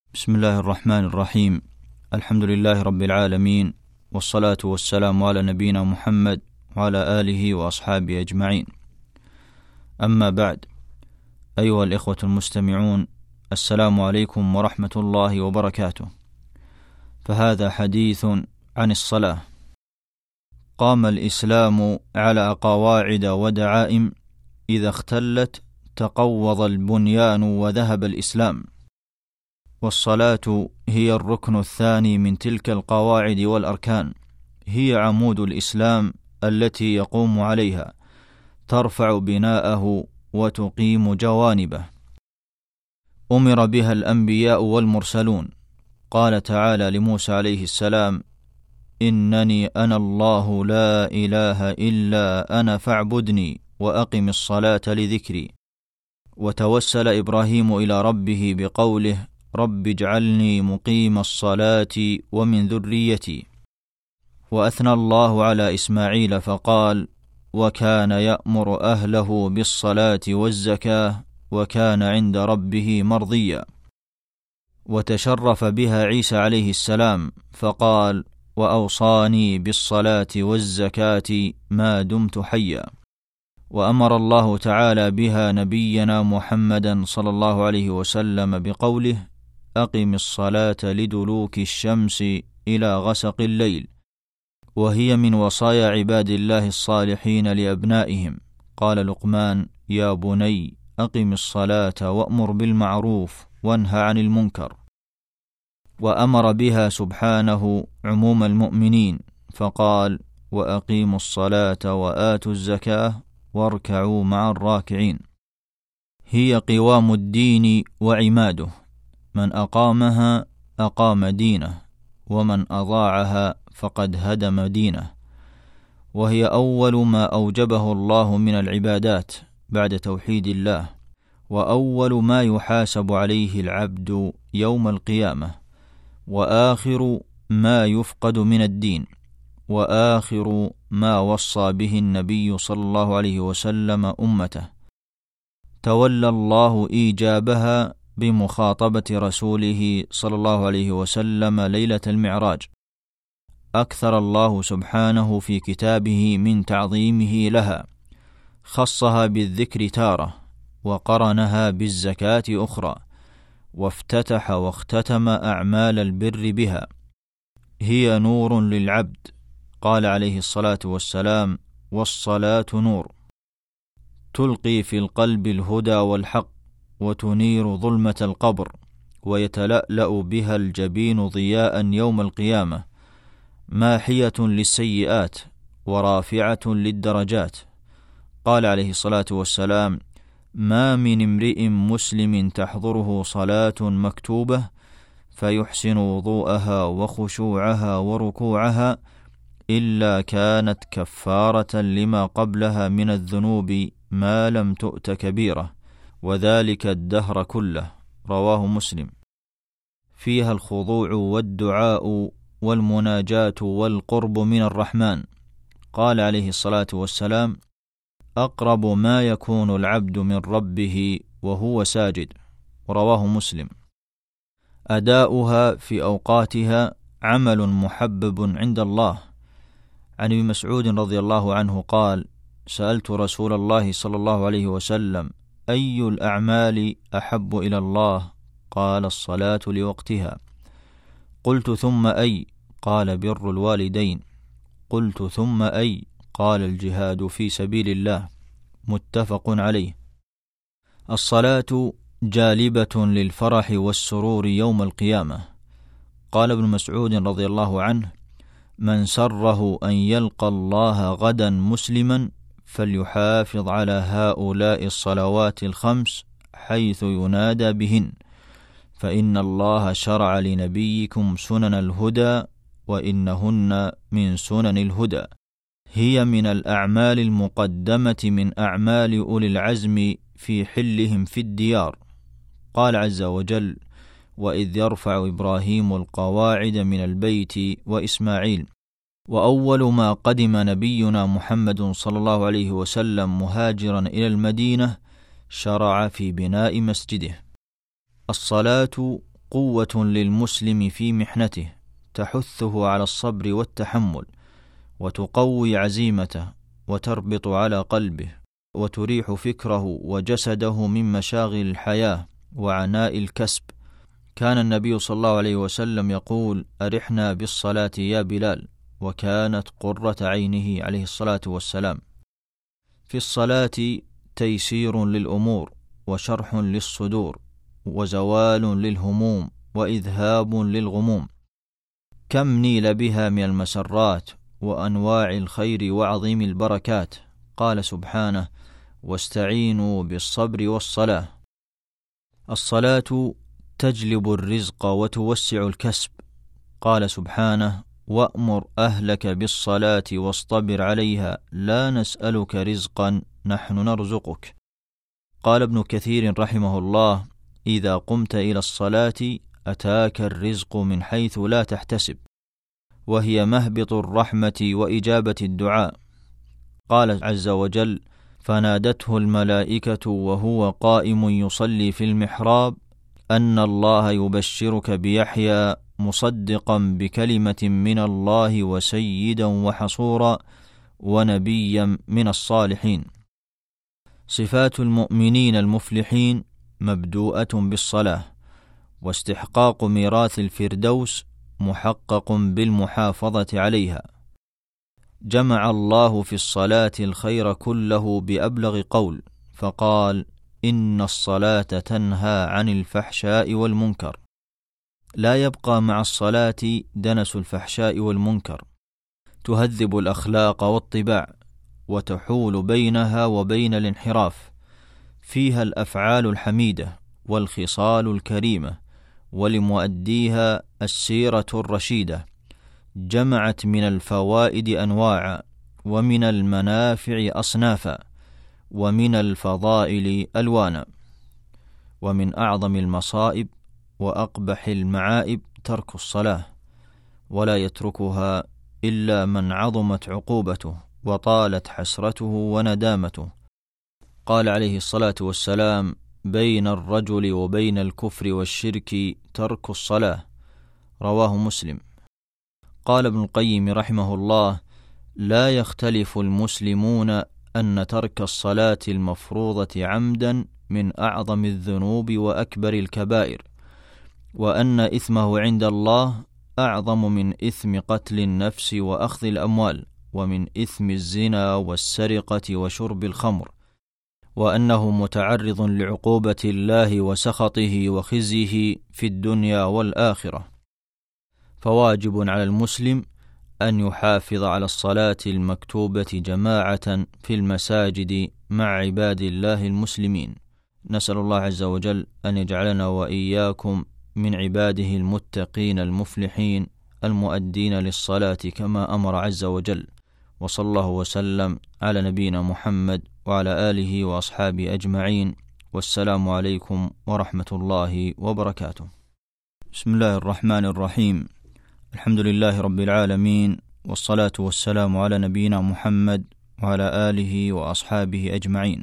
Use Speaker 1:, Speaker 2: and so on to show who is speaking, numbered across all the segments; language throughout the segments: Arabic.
Speaker 1: بسم الله الرحمن الرحيم. الحمد لله رب العالمين، والصلاة والسلام على نبينا محمد وعلى آله وأصحابه أجمعين. أما بعد، أيها الإخوة المستمعون، السلام عليكم ورحمة الله وبركاته. فهذا حديث عن الصلاة. قام الإسلام على قواعد ودعائم، إذا اختلت تقوض البنيان وذهب الإسلام. والصلاة هي الركن الثاني من تلك القواعد والأركان، هي عمود الإسلام التي يقوم عليها، ترفع بناءه وتقيم جوانبه. أمر بها الأنبياء والمرسلون. قال تعالى لموسى عليه السلام: إنني أنا الله لا إله إلا أنا فاعبدني وأقم الصلاة لذكري. وتوسل إبراهيم إلى ربه بقوله: رب اجعلني مقيم الصلاة ومن ذريتي. وأثنى الله على إسماعيل فقال: وكان يأمر أهله بالصلاة والزكاة وكان عند ربه مرضيا. وتشرف بها عيسى عليه السلام فقال: وأوصاني بالصلاة والزكاة ما دمت حيا. وأمر الله تعالى بها نبينا محمدا صلى الله عليه وسلم بقوله: أقم الصلاة لدلوك الشمس إلى غسق الليل. وهي من وصايا عباد الله الصالحين لأبنائهم. قال لقمان: يا بني أقم الصلاة وأمر بالمعروف وانهى عن المنكر. وأمر بها سبحانه عموم المؤمنين فقال: وأقيموا الصلاة وآتوا الزكاة واركعوا مع الراكعين. هي قوام الدين وعماده، من أقامها أقام دينه، ومن أضاعها فقد هدم دينه. وهي أول ما أوجبه الله من العبادات بعد توحيد الله، وأول ما يحاسب عليه العبد يوم القيامة، وآخر ما يفقد من الدين، وآخر ما وصى به النبي صلى الله عليه وسلم أمته. تولى الله إيجابها بمخاطبة رسوله صلى الله عليه وسلم ليلة المعراج. أكثر الله سبحانه في كتابه من تعظيمه لها، خصها بالذكر تارة، وقرنها بالزكاة أخرى، وافتتح واختتم أعمال البر بها. هي نور للعبد. قال عليه الصلاة والسلام: والصلاة نور، تلقي في القلب الهدى والحق، وتنير ظلمة القبر، ويتلألأ بها الجبين ضياء يوم القيامة، ماحية للسيئات ورافعة للدرجات. قال عليه الصلاة والسلام: ما من امرئ مسلم تحضره صلاة مكتوبة فيحسن وضوءها وخشوعها وركوعها إلا كانت كفارة لما قبلها من الذنوب ما لم تؤت كبيرة، وذلك الدهر كله. رواه مسلم. فيها الخضوع والدعاء والمناجاة والقرب من الرحمن. قال عليه الصلاة والسلام: أقرب ما يكون العبد من ربه وهو ساجد. رواه مسلم. أداؤها في أوقاتها عمل محبب عند الله. عن ابن مسعود رضي الله عنه قال: سألت رسول الله صلى الله عليه وسلم: أي الأعمال أحب إلى الله؟ قال: الصلاة لوقتها. قلت: ثم أي؟ قال: بر الوالدين. قلت: ثم أي؟ قال: الجهاد في سبيل الله. متفق عليه. الصلاة جالبة للفرح والسرور يوم القيامة. قال ابن مسعود رضي الله عنه: من سره أن يلقى الله غدا مسلما فليحافظ على هؤلاء الصلوات الخمس حيث ينادى بهن، فإن الله شرع لنبيكم سنن الهدى وإنهن من سنن الهدى. هي من الأعمال المقدمة من أعمال أولي العزم في حلهم في الديار. قال عز وجل: وإذ يرفع إبراهيم القواعد من البيت وإسماعيل. وأول ما قدم نبينا محمد صلى الله عليه وسلم مهاجرا إلى المدينة شرع في بناء مسجده. الصلاة قوة للمسلم في محنته، تحثه على الصبر والتحمل، وتقوي عزيمته، وتربط على قلبه، وتريح فكره وجسده من مشاغل الحياة وعناء الكسب. كان النبي صلى الله عليه وسلم يقول: أرحنا بالصلاة يا بلال، وكانت قرة عينه عليه الصلاة والسلام. في الصلاة تيسير للأمور، وشرح للصدور، وزوال للهموم، وإذهاب للغموم. كم نيل بها من المسرات وأنواع الخير وعظيم البركات. قال سبحانه: واستعينوا بالصبر والصلاة. الصلاة تجلب الرزق وتوسع الكسب. قال سبحانه: وأمر أهلك بالصلاة واصطبر عليها لا نسألك رزقا نحن نرزقك. قال ابن كثير رحمه الله: إذا قمت إلى الصلاة أتاك الرزق من حيث لا تحتسب، وهي مهبط الرحمة وإجابة الدعاء. قال عز وجل: فنادته الملائكة وهو قائم يصلي في المحراب أن الله يبشرك بيحيى مصدقا بكلمة من الله وسيدا وحصورا ونبيا من الصالحين. صفات المؤمنين المفلحين مبدوءة بالصلاة، واستحقاق ميراث الفردوس محقق بالمحافظة عليها. جمع الله في الصلاة الخير كله بأبلغ قول، فقال: إن الصلاة تنهى عن الفحشاء والمنكر. لا يبقى مع الصلاة دنس الفحشاء والمنكر، تهذب الأخلاق والطباع، وتحول بينها وبين الانحراف. فيها الأفعال الحميدة والخصال الكريمة، ولمؤديها السيرة الرشيدة. جمعت من الفوائد أنواعا، ومن المنافع أصنافا، ومن الفضائل ألوانا. ومن أعظم المصائب وأقبح المعائب ترك الصلاة، ولا يتركها إلا من عظمت عقوبته وطالت حسرته وندامته. قال عليه الصلاة والسلام: بين الرجل وبين الكفر والشرك ترك الصلاة. رواه مسلم. قال ابن القيم رحمه الله: لا يختلف المسلمون أن ترك الصلاة المفروضة عمدا من أعظم الذنوب وأكبر الكبائر، وأن إثمه عند الله أعظم من إثم قتل النفس وأخذ الأموال، ومن إثم الزنا والسرقة وشرب الخمر، وأنه متعرض لعقوبة الله وسخطه وخزيه في الدنيا والآخرة. فواجب على المسلم أن يحافظ على الصلاة المكتوبة جماعة في المساجد مع عباد الله المسلمين. نسأل الله عز وجل أن يجعلنا وإياكم من عباده المتقين المفلحين المؤدين للصلاة كما أمر عز وجل. وصلى الله وسلم على نبينا محمد وعلى آله وأصحابه أجمعين، والسلام عليكم ورحمة الله وبركاته. بسم الله الرحمن الرحيم. الحمد لله رب العالمين، والصلاة والسلام على نبينا محمد وعلى آله وأصحابه أجمعين.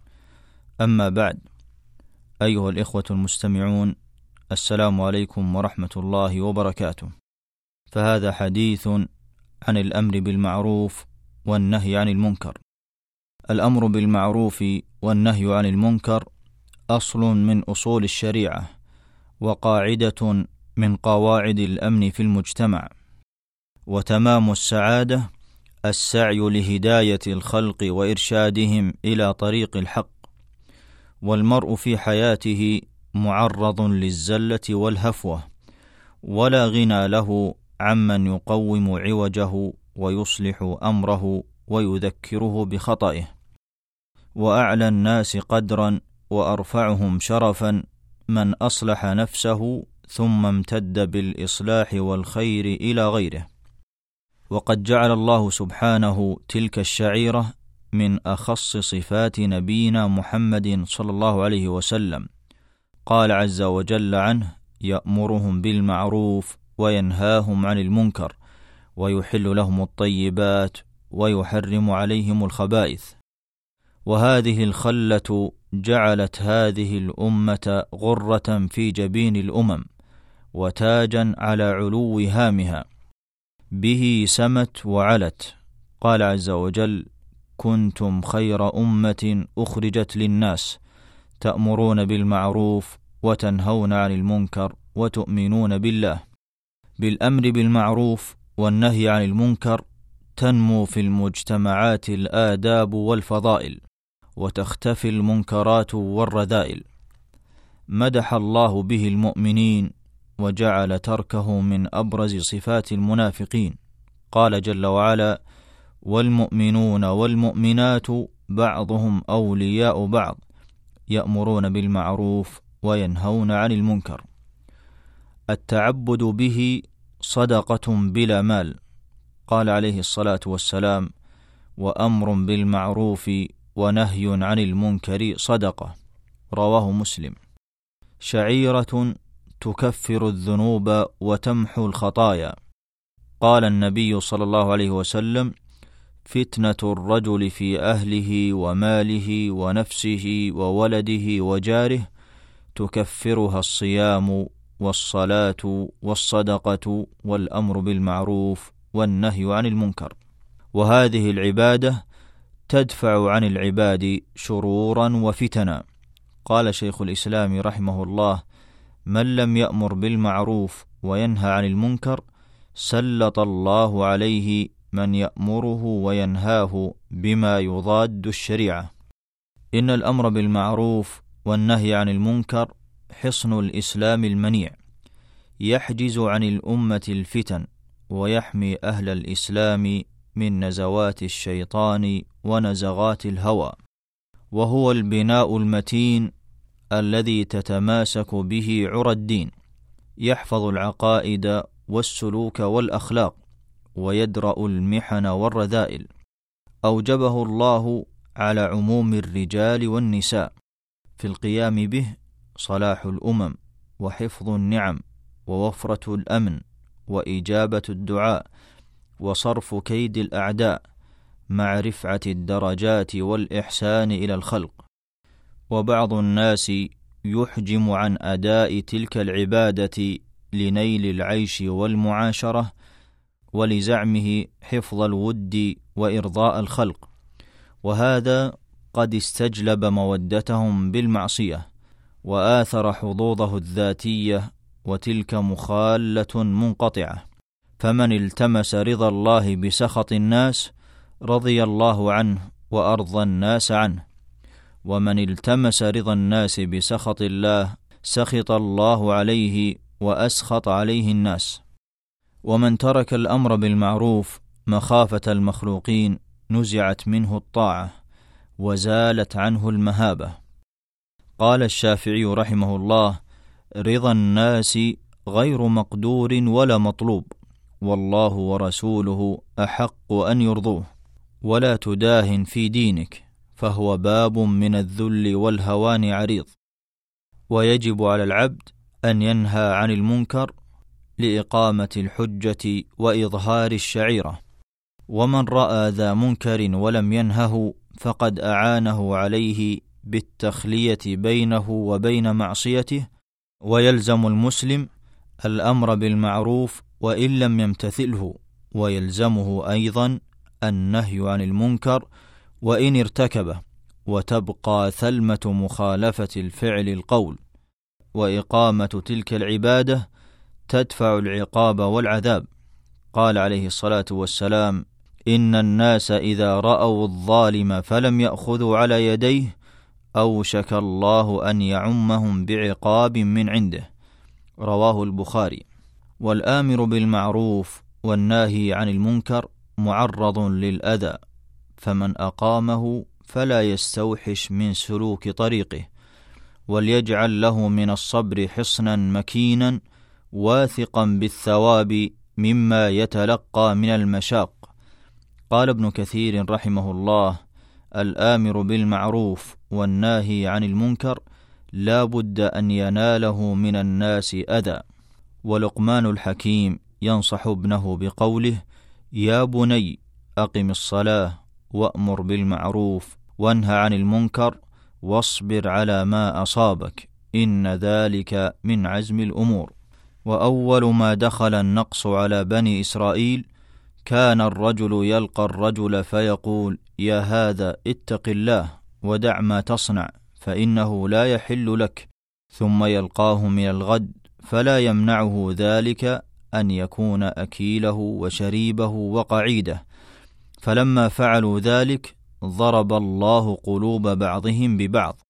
Speaker 1: أما بعد، أيها الإخوة المستمعون، السلام عليكم ورحمة الله وبركاته. فهذا حديث عن الأمر بالمعروف والنهي عن المنكر. الأمر بالمعروف والنهي عن المنكر أصل من أصول الشريعة، وقاعدة من قواعد الأمن في المجتمع. وتمام السعادة السعي لهداية الخلق وإرشادهم إلى طريق الحق. والمرء في حياته معرض للزلة والهفوة، ولا غنى له عمن يقوم عوجه ويصلح أمره ويذكره بخطئه. وأعلى الناس قدرا وأرفعهم شرفا من أصلح نفسه ثم امتد بالإصلاح والخير إلى غيره. وقد جعل الله سبحانه تلك الشعيرة من أخص صفات نبينا محمد صلى الله عليه وسلم. قال عز وجل عنه: يأمرهم بالمعروف وينهاهم عن المنكر ويحل لهم الطيبات ويحرم عليهم الخبائث. وهذه الخلة جعلت هذه الأمة غرة في جبين الأمم، وتاجا على علو هامها، به سمت وعلت. قال عز وجل: كنتم خير أمة أخرجت للناس تأمرون بالمعروف وتنهون عن المنكر وتؤمنون بالله. بالأمر بالمعروف والنهي عن المنكر تنمو في المجتمعات الآداب والفضائل، وتختفي المنكرات والرذائل. مدح الله به المؤمنين وجعل تركه من أبرز صفات المنافقين. قال جل وعلا: والمؤمنون والمؤمنات بعضهم أولياء بعض يأمرون بالمعروف وينهون عن المنكر. التعبد به صدقة بلا مال. قال عليه الصلاة والسلام: وأمر بالمعروف ونهي عن المنكر صدقة. رواه مسلم. شعيرة تكفر الذنوب وتمحو الخطايا. قال النبي صلى الله عليه وسلم: فتنة الرجل في أهله وماله ونفسه وولده وجاره تكفرها الصيام والصلاة والصدقة والأمر بالمعروف والنهي عن المنكر. وهذه العبادة تدفع عن العباد شرورا وفتنا. قال شيخ الإسلام رحمه الله: من لم يأمر بالمعروف وينهى عن المنكر سلط الله عليه من يأمره وينهاه بما يضاد الشريعة. إن الأمر بالمعروف والنهي عن المنكر حصن الإسلام المنيع، يحجز عن الأمة الفتن ويحمي أهل الإسلام من نزوات الشيطان ونزغات الهوى، وهو البناء المتين الذي تتماسك به عرى الدين، يحفظ العقائد والسلوك والأخلاق، ويدرأ المحن والرذائل. أوجبه الله على عموم الرجال والنساء في القيام به صلاح الأمم وحفظ النعم ووفرة الأمن وإجابة الدعاء وصرف كيد الأعداء مع رفعة الدرجات والإحسان إلى الخلق. وبعض الناس يحجم عن أداء تلك العبادة لنيل العيش والمعاشرة ولزعمه حفظ الود وإرضاء الخلق، وهذا قد استجلب مودتهم بالمعصية وآثر حظوظه الذاتية، وتلك مخالة منقطعة. فمن التمس رضا الله بسخط الناس رضي الله عنه وأرضى الناس عنه، ومن التمس رضا الناس بسخط الله سخط الله عليه وأسخط عليه الناس. ومن ترك الأمر بالمعروف مخافة المخلوقين نزعت منه الطاعة وزالت عنه المهابة. قال الشافعي رحمه الله: رضا الناس غير مقدور ولا مطلوب، والله ورسوله أحق أن يرضوه. ولا تداهن في دينك، فهو باب من الذل والهوان عريض. ويجب على العبد أن ينهى عن المنكر لإقامة الحجة وإظهار الشعيرة. ومن رأى ذا منكر ولم ينهه فقد أعانه عليه بالتخلية بينه وبين معصيته. ويلزم المسلم الأمر بالمعروف وإن لم يمتثله، ويلزمه أيضا النهي عن المنكر وإن ارتكبه، وتبقى ثلمة مخالفة الفعل القول. وإقامة تلك العبادة تدفع العقاب والعذاب. قال عليه الصلاة والسلام: إن الناس إذا رأوا الظالم فلم يأخذوا على يديه أوشك الله أن يعمهم بعقاب من عنده. رواه البخاري. والآمر بالمعروف والناهي عن المنكر معرض للأذى، فمن أقامه فلا يستوحش من سلوك طريقه، وليجعل له من الصبر حصنا مكينا واثقا بالثواب مما يتلقى من المشاق. قال ابن كثير رحمه الله: الآمر بالمعروف والناهي عن المنكر لا بد أن يناله من الناس أذى. ولقمان الحكيم ينصح ابنه بقوله: يا بني أقم الصلاة وأمر بالمعروف وانهى عن المنكر واصبر على ما أصابك إن ذلك من عزم الأمور. وأول ما دخل النقص على بني إسرائيل كان الرجل يلقى الرجل فيقول: يا هذا اتق الله ودع ما تصنع فإنه لا يحل لك، ثم يلقاه من الغد فلا يمنعه ذلك أن يكون أكيله وشريبه وقعيده، فلما فعلوا ذلك ضرب الله قلوب بعضهم ببعض.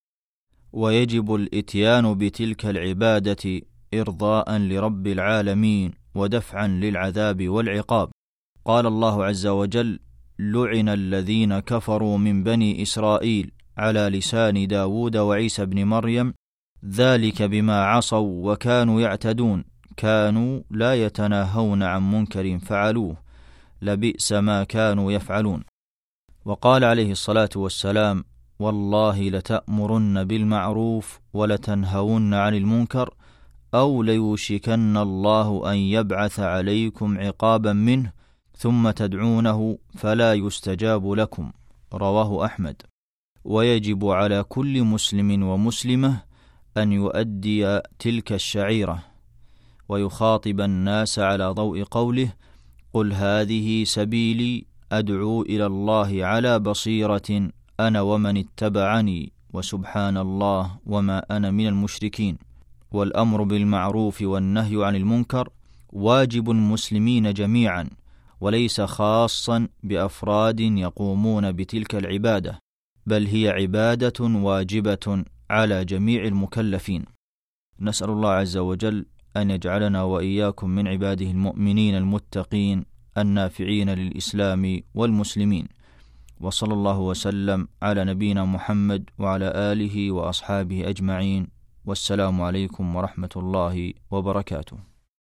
Speaker 1: ويجب الإتيان بتلك العبادة إرضاء لرب العالمين ودفعا للعذاب والعقاب. قال الله عز وجل: لعن الذين كفروا من بني إسرائيل على لسان داود وعيسى بن مريم ذلك بما عصوا وكانوا يعتدون كانوا لا يتناهون عن منكر فعلوه لبئس ما كانوا يفعلون. وقال عليه الصلاة والسلام: والله لتأمرن بالمعروف ولتنهون عن المنكر أو ليوشكن الله أن يبعث عليكم عقابا منه ثم تدعونه فلا يستجاب لكم. رواه أحمد. ويجب على كل مسلم ومسلمة أن يؤدي تلك الشعيرة ويخاطب الناس على ضوء قوله: قل هذه سبيلي أدعو إلى الله على بصيرة أنا ومن اتبعني وسبحان الله وما أنا من المشركين. والأمر بالمعروف والنهي عن المنكر واجب المسلمين جميعا، وليس خاصا بأفراد يقومون بتلك العبادة، بل هي عبادة واجبة على جميع المكلفين. نسأل الله عز وجل أن يجعلنا وإياكم من عباده المؤمنين المتقين النافعين للإسلام والمسلمين. وصلى الله وسلم على نبينا محمد وعلى آله وأصحابه أجمعين، والسلام عليكم ورحمة الله وبركاته.